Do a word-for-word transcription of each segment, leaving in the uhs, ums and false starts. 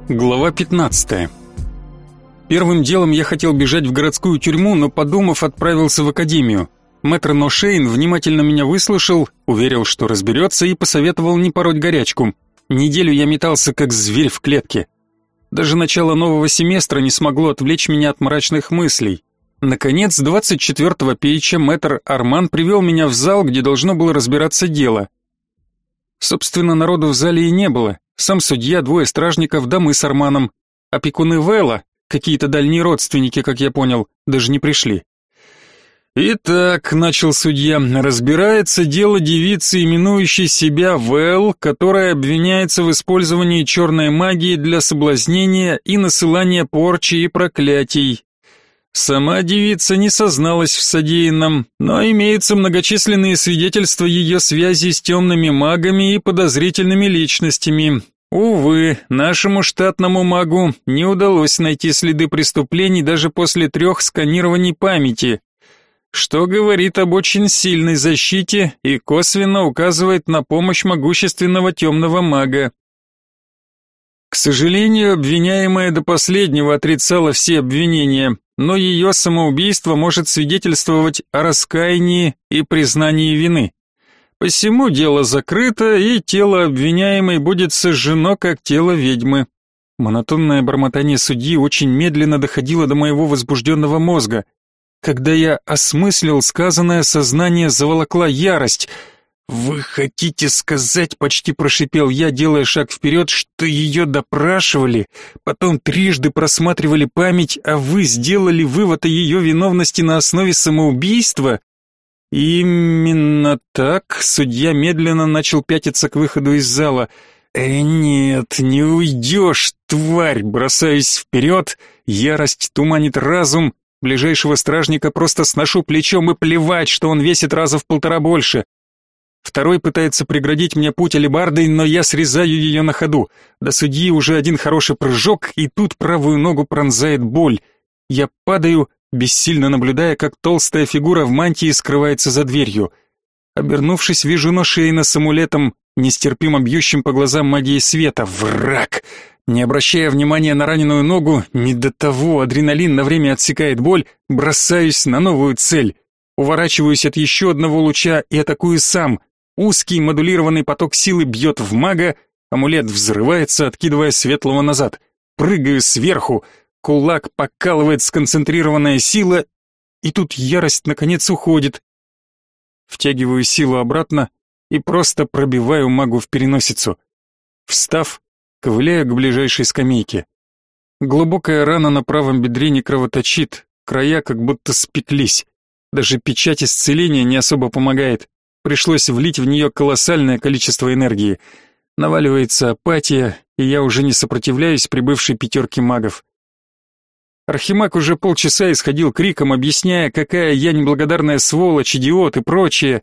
Глава пятнадцатая. Первым делом я хотел бежать в городскую тюрьму, но, подумав, отправился в академию. Мэтр Ношейн внимательно меня выслушал, уверил, что разберется, и посоветовал не пороть горячку. Неделю я метался, как зверь в клетке. Даже начало нового семестра не смогло отвлечь меня от мрачных мыслей. Наконец, двадцать четвёртого пейча мэтр Арман привел меня в зал, где должно было разбираться дело. Собственно, народу в зале и не было. Сам судья, двое стражников, да мы с Арманом. Опекуны Вэлла, какие-то дальние родственники, как я понял, даже не пришли. «Итак», — начал судья, — «разбирается дело девицы, именующей себя Вэлл, которая обвиняется в использовании черной магии для соблазнения и насылания порчи и проклятий. Сама девица не созналась в содеянном, но имеются многочисленные свидетельства ее связи с темными магами и подозрительными личностями. Увы, нашему штатному магу не удалось найти следы преступлений даже после трех сканирований памяти, что говорит об очень сильной защите и косвенно указывает на помощь могущественного темного мага. К сожалению, обвиняемая до последнего отрицала все обвинения, но ее самоубийство может свидетельствовать о раскаянии и признании вины. Посему дело закрыто, и тело обвиняемой будет сожжено, как тело ведьмы. Монотонное бормотание судьи очень медленно доходило до моего возбужденного мозга. Когда я осмыслил сказанное, сознание заволокла ярость. «Вы хотите сказать, — почти прошипел я, делая шаг вперед, — что ее допрашивали, потом трижды просматривали память, а вы сделали вывод о ее виновности на основе самоубийства?» «Именно так», — судья медленно начал пятиться к выходу из зала. «Э, нет, не уйдешь, тварь!» Бросаюсь вперед, ярость туманит разум, ближайшего стражника просто сношу плечом, и плевать, что он весит раза в полтора больше. Второй пытается преградить мне путь алебардой, но я срезаю ее на ходу. До судьи уже один хороший прыжок, и тут правую ногу пронзает боль. Я падаю, бессильно наблюдая, как толстая фигура в мантии скрывается за дверью. Обернувшись, вижу Ношейна с амулетом, нестерпимо бьющим по глазам магией света. Враг! Не обращая внимания на раненую ногу, не до того, адреналин на время отсекает боль, бросаюсь на новую цель. Уворачиваюсь от еще одного луча и атакую сам. Узкий модулированный поток силы бьет в мага, амулет взрывается, откидывая светлого назад. Прыгаю сверху, кулак покалывает сконцентрированная сила, и тут ярость наконец уходит. Втягиваю силу обратно и просто пробиваю магу в переносицу. Встав, ковыляю к ближайшей скамейке. Глубокая рана на правом бедре не кровоточит, края как будто спеклись. Даже печать исцеления не особо помогает. Пришлось влить в нее колоссальное количество энергии. Наваливается апатия, и я уже не сопротивляюсь прибывшей пятерке магов. Архимаг уже полчаса исходил криком, объясняя, какая я неблагодарная сволочь, идиот и прочее.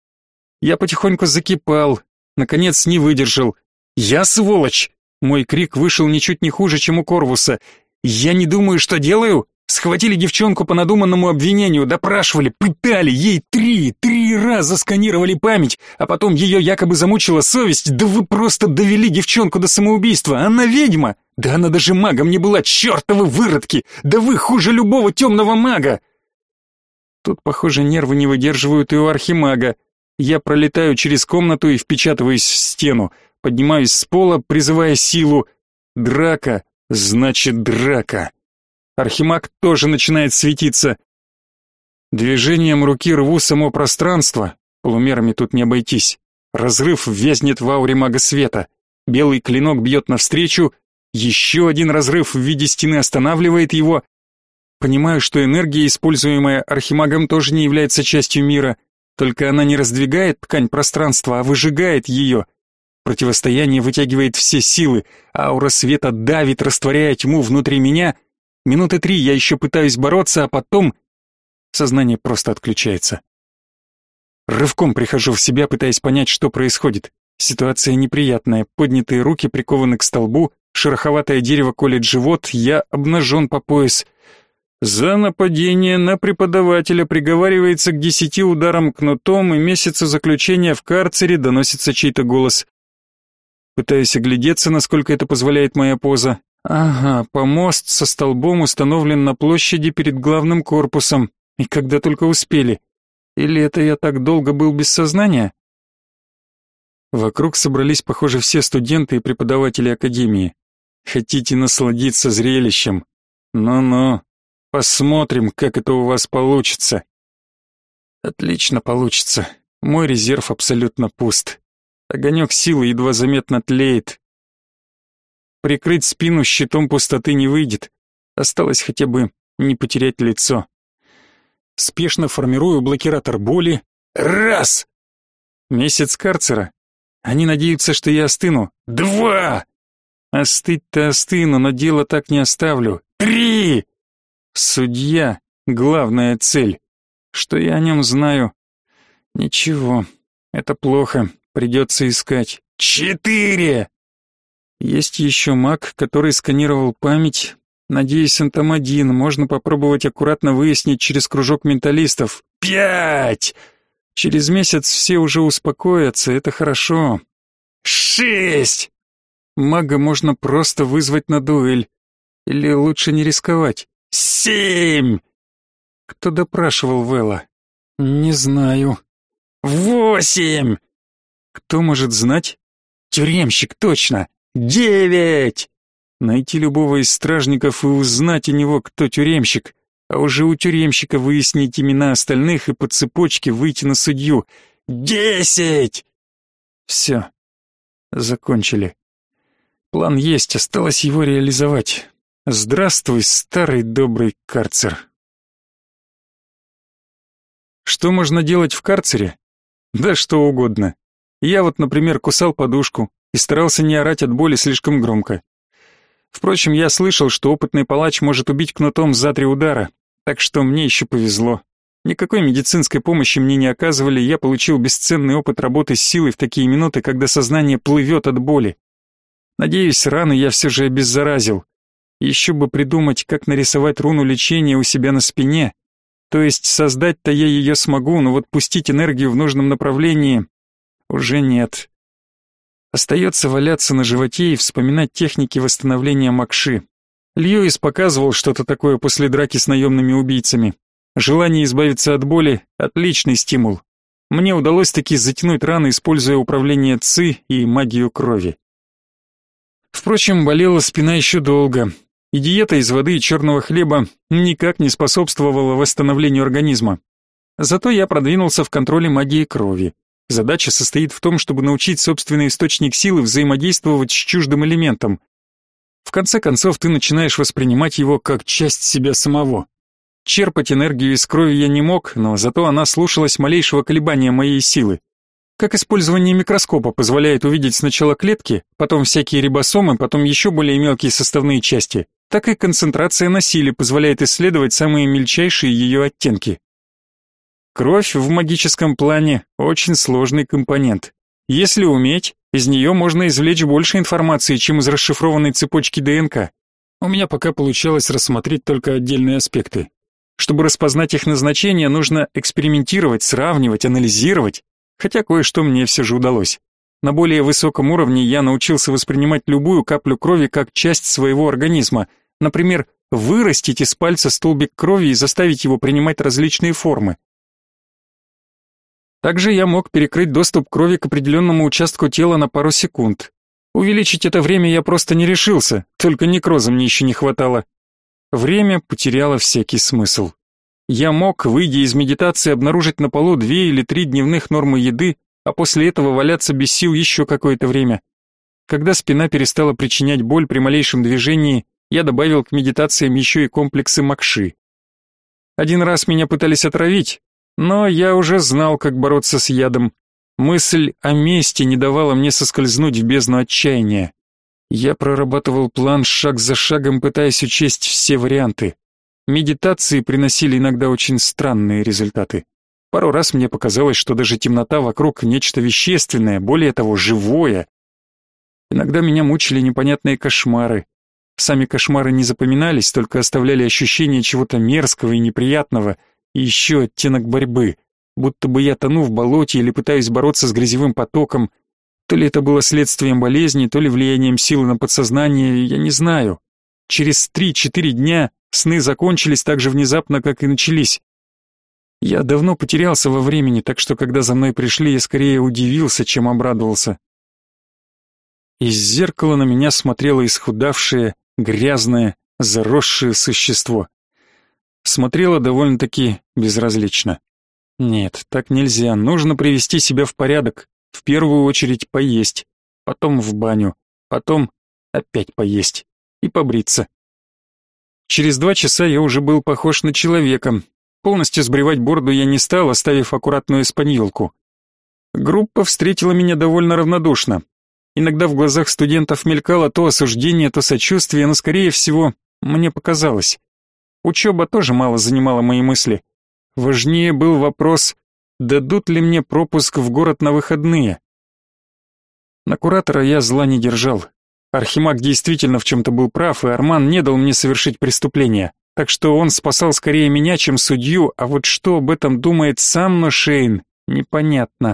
Я потихоньку закипал, наконец не выдержал. «Я сволочь!» Мой крик вышел ничуть не хуже, чем у Корвуса. «Я не думаю, что делаю!» Схватили девчонку по надуманному обвинению, допрашивали, пытали, ей три, три раза сканировали память, а потом ее якобы замучила совесть. Да вы просто довели девчонку до самоубийства, она ведьма! Да она даже магом не была, чертовы выродки! Да вы хуже любого темного мага!» Тут, похоже, нервы не выдерживают и у архимага. Я пролетаю через комнату и впечатываюсь в стену, поднимаюсь с пола, призывая силу. Драка, значит драка. Архимаг тоже начинает светиться. Движением руки рву само пространство, полумерами тут не обойтись. Разрыв вязнет в ауре мага света. Белый клинок бьет навстречу, еще один разрыв в виде стены останавливает его. Понимаю, что энергия, используемая архимагом, тоже не является частью мира, только она не раздвигает ткань пространства, а выжигает ее. Противостояние вытягивает все силы, аура света давит, растворяя тьму внутри меня. Минуты три я еще пытаюсь бороться, а потом сознание просто отключается. Рывком прихожу в себя, пытаясь понять, что происходит. Ситуация неприятная, поднятые руки прикованы к столбу, шероховатое дерево колет живот, я обнажен по пояс. За нападение на преподавателя приговаривается к десяти ударам кнутом и месяцу заключения в карцере, доносится чей-то голос. Пытаюсь оглядеться, насколько это позволяет моя поза. Ага, помост со столбом установлен на площади перед главным корпусом. И когда только успели. Или это я так долго был без сознания? Вокруг собрались, похоже, все студенты и преподаватели академии. Хотите насладиться зрелищем? Ну-ну, посмотрим, как это у вас получится. Отлично получится. Мой резерв абсолютно пуст. Огонек силы едва заметно тлеет. Прикрыть спину щитом пустоты не выйдет. Осталось хотя бы не потерять лицо. Спешно формирую блокиратор боли. Раз! Месяц карцера. Они надеются, что я остыну. Два! Остыть-то остыну, но дело так не оставлю. Три! Судья — главная цель. Что я о нем знаю? Ничего, это плохо, придется искать. Четыре! Есть еще маг, который сканировал память. Надеюсь, он там один, можно попробовать аккуратно выяснить через кружок менталистов. Пять! Через месяц все уже успокоятся, это хорошо. Шесть! Мага можно просто вызвать на дуэль. Или лучше не рисковать. Семь! Кто допрашивал Вэлла? Не знаю. Восемь! Кто может знать? Тюремщик, точно! Девять! Найти любого из стражников и узнать у него, кто тюремщик, а уже у тюремщика выяснить имена остальных и по цепочке выйти на судью. Десять! Все. Закончили. План есть, осталось его реализовать. Здравствуй, старый добрый карцер. Что можно делать в карцере? Да что угодно. Я вот, например, кусал подушку и старался не орать от боли слишком громко. Впрочем, я слышал, что опытный палач может убить кнутом за три удара, так что мне еще повезло. Никакой медицинской помощи мне не оказывали, я получил бесценный опыт работы с силой в такие минуты, когда сознание плывет от боли. Надеюсь, раны я все же обеззаразил. Еще бы придумать, как нарисовать руну лечения у себя на спине. То есть создать-то я ее смогу, но вот пустить энергию в нужном направлении уже нет. Остается валяться на животе и вспоминать техники восстановления Макши. Льюис показывал что-то такое после драки с наемными убийцами. Желание избавиться от боли — отличный стимул. Мне удалось таки затянуть раны, используя управление ЦИ и магию крови. Впрочем, болела спина еще долго, и диета из воды и черного хлеба никак не способствовала восстановлению организма. Зато я продвинулся в контроле магии крови. Задача состоит в том, чтобы научить собственный источник силы взаимодействовать с чуждым элементом. В конце концов, ты начинаешь воспринимать его как часть себя самого. Черпать энергию из крови я не мог, но зато она слушалась малейшего колебания моей силы. Как использование микроскопа позволяет увидеть сначала клетки, потом всякие рибосомы, потом еще более мелкие составные части, так и концентрация на силе позволяет исследовать самые мельчайшие ее оттенки. Кровь в магическом плане очень сложный компонент. Если уметь, из нее можно извлечь больше информации, чем из расшифрованной цепочки ДНК. У меня пока получалось рассмотреть только отдельные аспекты. Чтобы распознать их назначение, нужно экспериментировать, сравнивать, анализировать. Хотя кое-что мне все же удалось. На более высоком уровне я научился воспринимать любую каплю крови как часть своего организма. Например, вырастить из пальца столбик крови и заставить его принимать различные формы. Также я мог перекрыть доступ крови к определенному участку тела на пару секунд. Увеличить это время я просто не решился, только некроза мне еще не хватало. Время потеряло всякий смысл. Я мог, выйдя из медитации, обнаружить на полу две или три дневных нормы еды, а после этого валяться без сил еще какое-то время. Когда спина перестала причинять боль при малейшем движении, я добавил к медитациям еще и комплексы Макши. Один раз меня пытались отравить, но я уже знал, как бороться с ядом. Мысль о мести не давала мне соскользнуть в бездну отчаяния. Я прорабатывал план шаг за шагом, пытаясь учесть все варианты. Медитации приносили иногда очень странные результаты. Пару раз мне показалось, что даже темнота вокруг нечто вещественное, более того, живое. Иногда меня мучили непонятные кошмары. Сами кошмары не запоминались, только оставляли ощущение чего-то мерзкого и неприятного, и еще оттенок борьбы, будто бы я тону в болоте или пытаюсь бороться с грязевым потоком. То ли это было следствием болезни, то ли влиянием силы на подсознание, я не знаю. через три-четыре дня сны закончились так же внезапно, как и начались. Я давно потерялся во времени, так что когда за мной пришли, я скорее удивился, чем обрадовался. Из зеркала на меня смотрело исхудавшее, грязное, заросшее существо. Смотрело довольно-таки безразлично. Нет, так нельзя, нужно привести себя в порядок. В первую очередь поесть, потом в баню, потом опять поесть и побриться. Через два часа я уже был похож на человека. Полностью сбривать бороду я не стал, оставив аккуратную испаньолку. Группа встретила меня довольно равнодушно. Иногда в глазах студентов мелькало то осуждение, то сочувствие, но, скорее всего, мне показалось. Учеба тоже мало занимала мои мысли. Важнее был вопрос, дадут ли мне пропуск в город на выходные. На куратора я зла не держал. Архимаг действительно в чем-то был прав, и Арман не дал мне совершить преступление. Так что он спасал скорее меня, чем судью, а вот что об этом думает сам Ношейн, непонятно.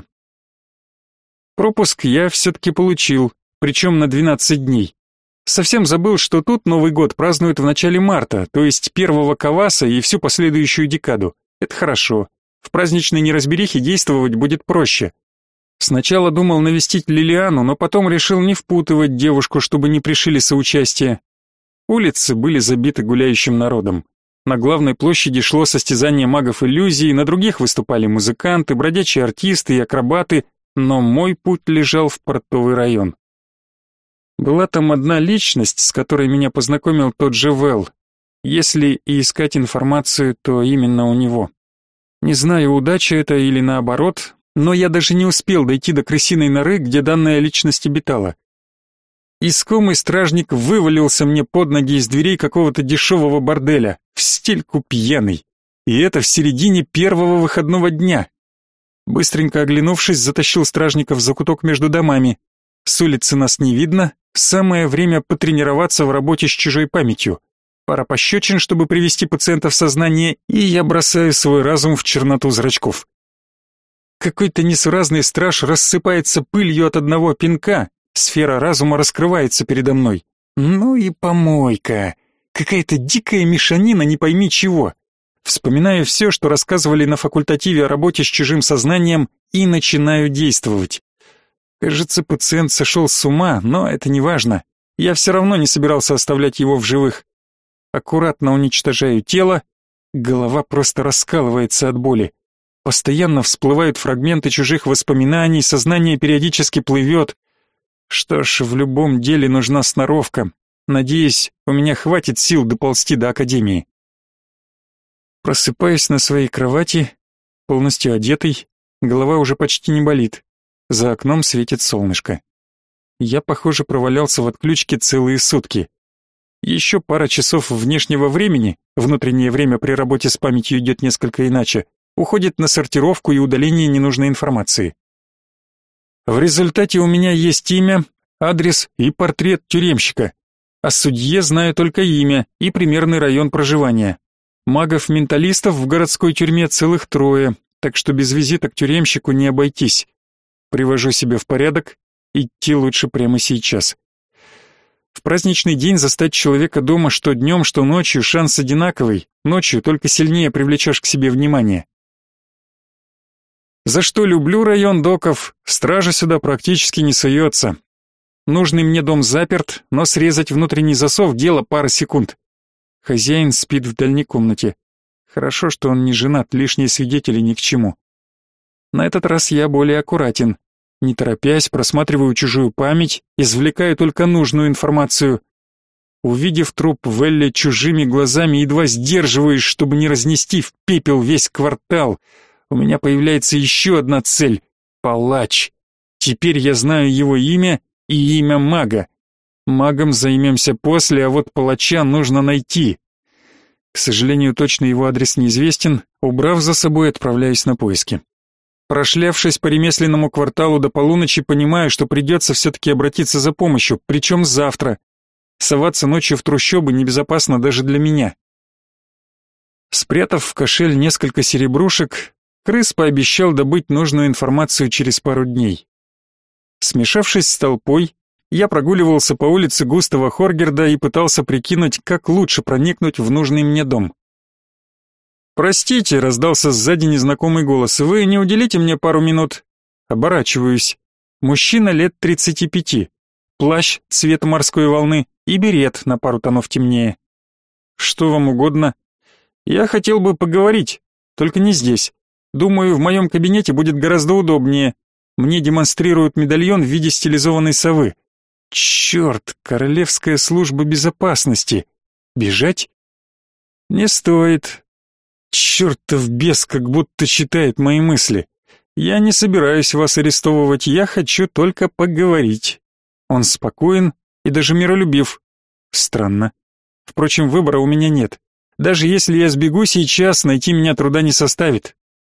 Пропуск я все-таки получил, причем на двенадцать дней. Совсем забыл, что тут Новый год празднуют в начале марта, то есть первого Каваса и всю последующую декаду. Это хорошо. В праздничной неразберихе действовать будет проще. Сначала думал навестить Лилиану, но потом решил не впутывать девушку, чтобы не пришили соучастия. Улицы были забиты гуляющим народом. На главной площади шло состязание магов иллюзий, на других выступали музыканты, бродячие артисты и акробаты, но мой путь лежал в портовый район. Была там одна личность, с которой меня познакомил тот же Вэл. Если и искать информацию, то именно у него. Не знаю, удача это или наоборот, но я даже не успел дойти до крысиной норы, где данная личность обитала. Искомый стражник вывалился мне под ноги из дверей какого-то дешевого борделя, в стельку пьяный. И это в середине первого выходного дня. Быстренько оглянувшись, затащил стражника в закуток между домами. С улицы нас не видно, самое время потренироваться в работе с чужой памятью. Пара пощечин, чтобы привести пациента в сознание, и я бросаю свой разум в черноту зрачков. Какой-то несуразный страж рассыпается пылью от одного пинка, сфера разума раскрывается передо мной. Ну и помойка. Какая-то дикая мешанина, не пойми чего. Вспоминаю все, что рассказывали на факультативе о работе с чужим сознанием, и начинаю действовать. Кажется, пациент сошел с ума, но это не важно. Я все равно не собирался оставлять его в живых. Аккуратно уничтожаю тело, голова просто раскалывается от боли. Постоянно всплывают фрагменты чужих воспоминаний, сознание периодически плывет. Что ж, в любом деле нужна сноровка. Надеюсь, у меня хватит сил доползти до академии. Просыпаюсь на своей кровати, полностью одетый, голова уже почти не болит. За окном светит солнышко. Я, похоже, провалялся в отключке целые сутки. Еще пара часов внешнего времени, внутреннее время при работе с памятью идет несколько иначе, уходит на сортировку и удаление ненужной информации. В результате у меня есть имя, адрес и портрет тюремщика. О судье знаю только имя и примерный район проживания. Магов-менталистов в городской тюрьме целых трое, так что без визита к тюремщику не обойтись. Привожу себя в порядок, идти лучше прямо сейчас. В праздничный день застать человека дома что днем, что ночью шанс одинаковый, ночью только сильнее привлечешь к себе внимание. За что люблю район доков, стража сюда практически не суется. Нужный мне дом заперт, но срезать внутренний засов — дело пары секунд. Хозяин спит в дальней комнате. Хорошо, что он не женат, лишние свидетели ни к чему. На этот раз я более аккуратен. Не торопясь, просматриваю чужую память, извлекаю только нужную информацию. Увидев труп Велли чужими глазами, едва сдерживаюсь, чтобы не разнести в пепел весь квартал. У меня появляется еще одна цель — палач. Теперь я знаю его имя и имя мага. Магом займемся после, а вот палача нужно найти. К сожалению, точно его адрес неизвестен. Убрав за собой, отправляюсь на поиски. Прошлявшись по ремесленному кварталу до полуночи, понимаю, что придется все-таки обратиться за помощью, причем завтра. Соваться ночью в трущобы небезопасно даже для меня. Спрятав в кошель несколько серебрушек, крыс пообещал добыть нужную информацию через пару дней. Смешавшись с толпой, Я прогуливался по улице Густава Хоргерда и пытался прикинуть, как лучше проникнуть в нужный мне дом. «Простите», — раздался сзади незнакомый голос, — «вы не уделите мне пару минут?» Оборачиваюсь. Мужчина лет тридцати пяти. Плащ цвета морской волны и берет на пару тонов темнее. «Что вам угодно?» «Я хотел бы поговорить, только не здесь. Думаю, в моем кабинете будет гораздо удобнее. Мне демонстрируют медальон в виде стилизованной совы. Черт, Королевская служба безопасности. Бежать? Не стоит. Чертов бес как будто читает мои мысли. Я не собираюсь вас арестовывать, я хочу только поговорить». Он спокоен и даже миролюбив. Странно. Впрочем, выбора у меня нет. Даже если я сбегу сейчас, найти меня труда не составит.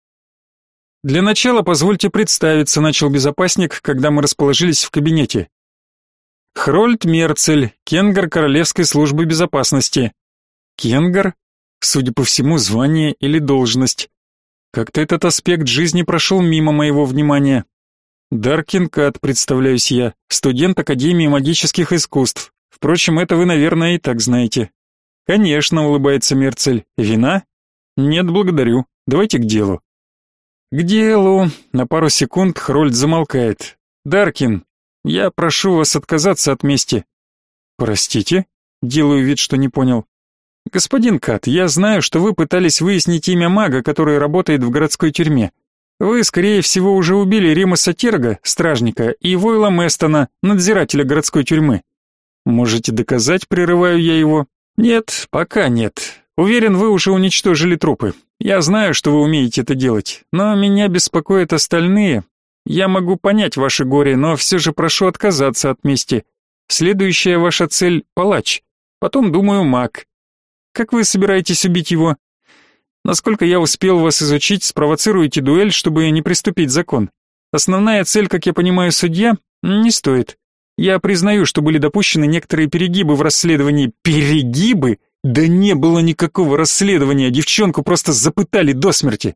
«Для начала позвольте представиться», — начал безопасник, когда мы расположились в кабинете. «Хрольд Мерцель, кенгар Королевской службы безопасности». Кенгар? Судя по всему, звание или должность. Как-то этот аспект жизни прошел мимо моего внимания. Даркин Кат, представляюсь я, студент Академии магических искусств. Впрочем, это вы, наверное, и так знаете. Конечно, улыбается Мерцель. Вина? Нет, благодарю. Давайте к делу. К делу. На пару секунд Хрольд замолкает. Даркин, я прошу вас отказаться от мести. Простите? Делаю вид, что не понял. Господин Кат, я знаю, что вы пытались выяснить имя мага, который работает в городской тюрьме. Вы, скорее всего, уже убили Римаса Терга, стражника, и Войла Местона, надзирателя городской тюрьмы. Можете доказать, прерываю я его? Нет, пока нет. Уверен, вы уже уничтожили трупы. Я знаю, что вы умеете это делать, но меня беспокоят остальные. Я могу понять ваше горе, но все же прошу отказаться от мести. Следующая ваша цель — палач. Потом, думаю, маг. Как вы собираетесь убить его? Насколько я успел вас изучить, спровоцируете дуэль, чтобы не приступить закон. Основная цель, как я понимаю, судья, не стоит. Я признаю, что были допущены некоторые перегибы в расследовании. Перегибы? Да не было никакого расследования, девчонку просто запытали до смерти.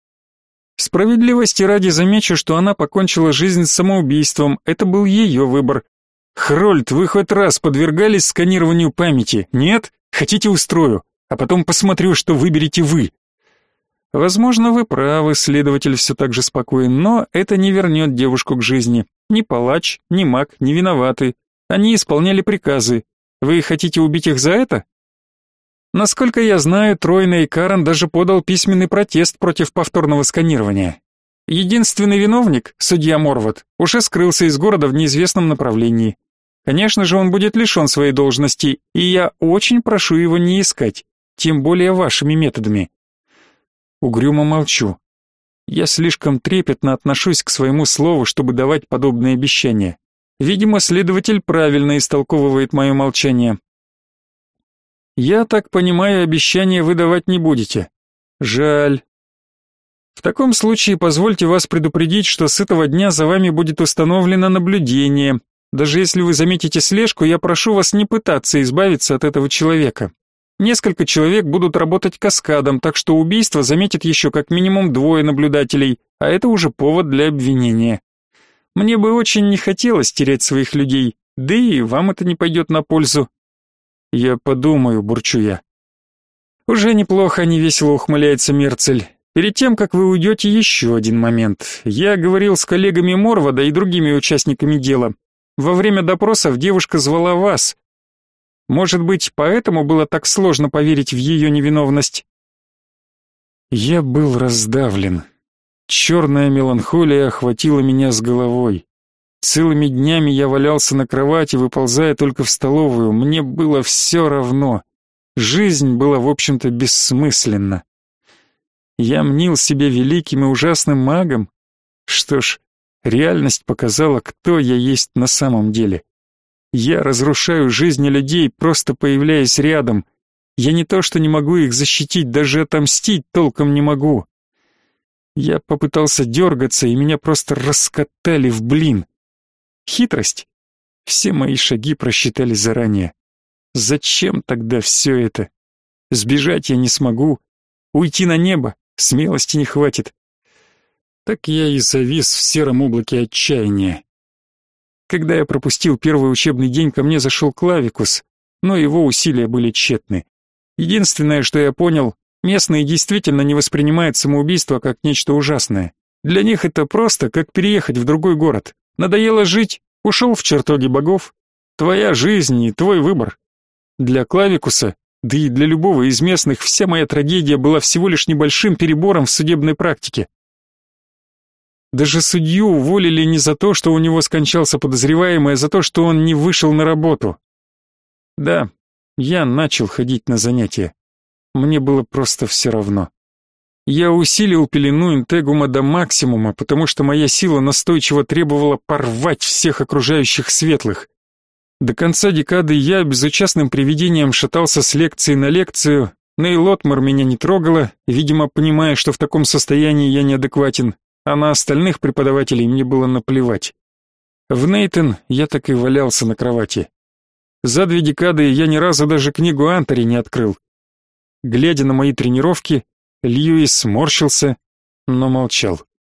Справедливости ради замечу, что она покончила жизнь самоубийством, это был ее выбор. Хрольд, вы хоть раз подвергались сканированию памяти? Нет? Хотите, устрою, а потом посмотрю, что выберете вы. Возможно, вы правы, следователь все так же спокоен, но это не вернет девушку к жизни. Ни палач, ни маг не виноваты. Они исполняли приказы. Вы хотите убить их за это? Насколько я знаю, Тройна Карен даже подал письменный протест против повторного сканирования. Единственный виновник, судья Морвот, уже скрылся из города в неизвестном направлении. Конечно же, он будет лишен своей должности, и я очень прошу его не искать, тем более вашими методами. Угрюмо молчу. Я слишком трепетно отношусь к своему слову, чтобы давать подобные обещания. Видимо, следователь правильно истолковывает мое молчание. Я так понимаю, обещания вы давать не будете. Жаль. В таком случае позвольте вас предупредить, что с этого дня за вами будет установлено наблюдение. Даже если вы заметите слежку, я прошу вас не пытаться избавиться от этого человека. Несколько человек будут работать каскадом, так что убийство заметит еще как минимум двое наблюдателей, а это уже повод для обвинения. Мне бы очень не хотелось терять своих людей, да и вам это не пойдет на пользу. Я подумаю, бурчу я. Уже неплохо, невесело ухмыляется Мерцель. Перед тем, как вы уйдете, еще один момент. Я говорил с коллегами Морвода и другими участниками дела. Во время допросов девушка звала вас. Может быть, поэтому было так сложно поверить в ее невиновность? Я был раздавлен. Черная меланхолия охватила меня с головой. Целыми днями я валялся на кровати, выползая только в столовую. Мне было все равно. Жизнь была, в общем-то, бессмысленна. Я мнил себя великим и ужасным магом. Что ж, реальность показала, кто я есть на самом деле. Я разрушаю жизни людей, просто появляясь рядом. Я не то что не могу их защитить, даже отомстить толком не могу. Я попытался дергаться, и меня просто раскатали в блин. Хитрость? Все мои шаги просчитали заранее. Зачем тогда все это? Сбежать я не смогу. Уйти на небо? Смелости не хватит. Так я и завис в сером облаке отчаяния. Когда я пропустил первый учебный день, ко мне зашел Клавикус, но его усилия были тщетны. Единственное, что я понял, местные действительно не воспринимают самоубийство как нечто ужасное. Для них это просто как переехать в другой город. Надоело жить, ушел в чертоги богов. Твоя жизнь и твой выбор. Для Клавикуса, да и для любого из местных, вся моя трагедия была всего лишь небольшим перебором в судебной практике. Даже судью уволили не за то, что у него скончался подозреваемый, а за то, что он не вышел на работу. Да, я начал ходить на занятия. Мне было просто все равно. Я усилил пелену интегума до максимума, потому что моя сила настойчиво требовала порвать всех окружающих светлых. До конца декады я безучастным привидением шатался с лекции на лекцию, Нейл Отмар меня не трогала, видимо, понимая, что в таком состоянии я неадекватен, а на остальных преподавателей мне было наплевать. В Нейтон я так и валялся на кровати. За две декады я ни разу даже книгу Антари не открыл. Глядя на мои тренировки, Льюис сморщился, но молчал.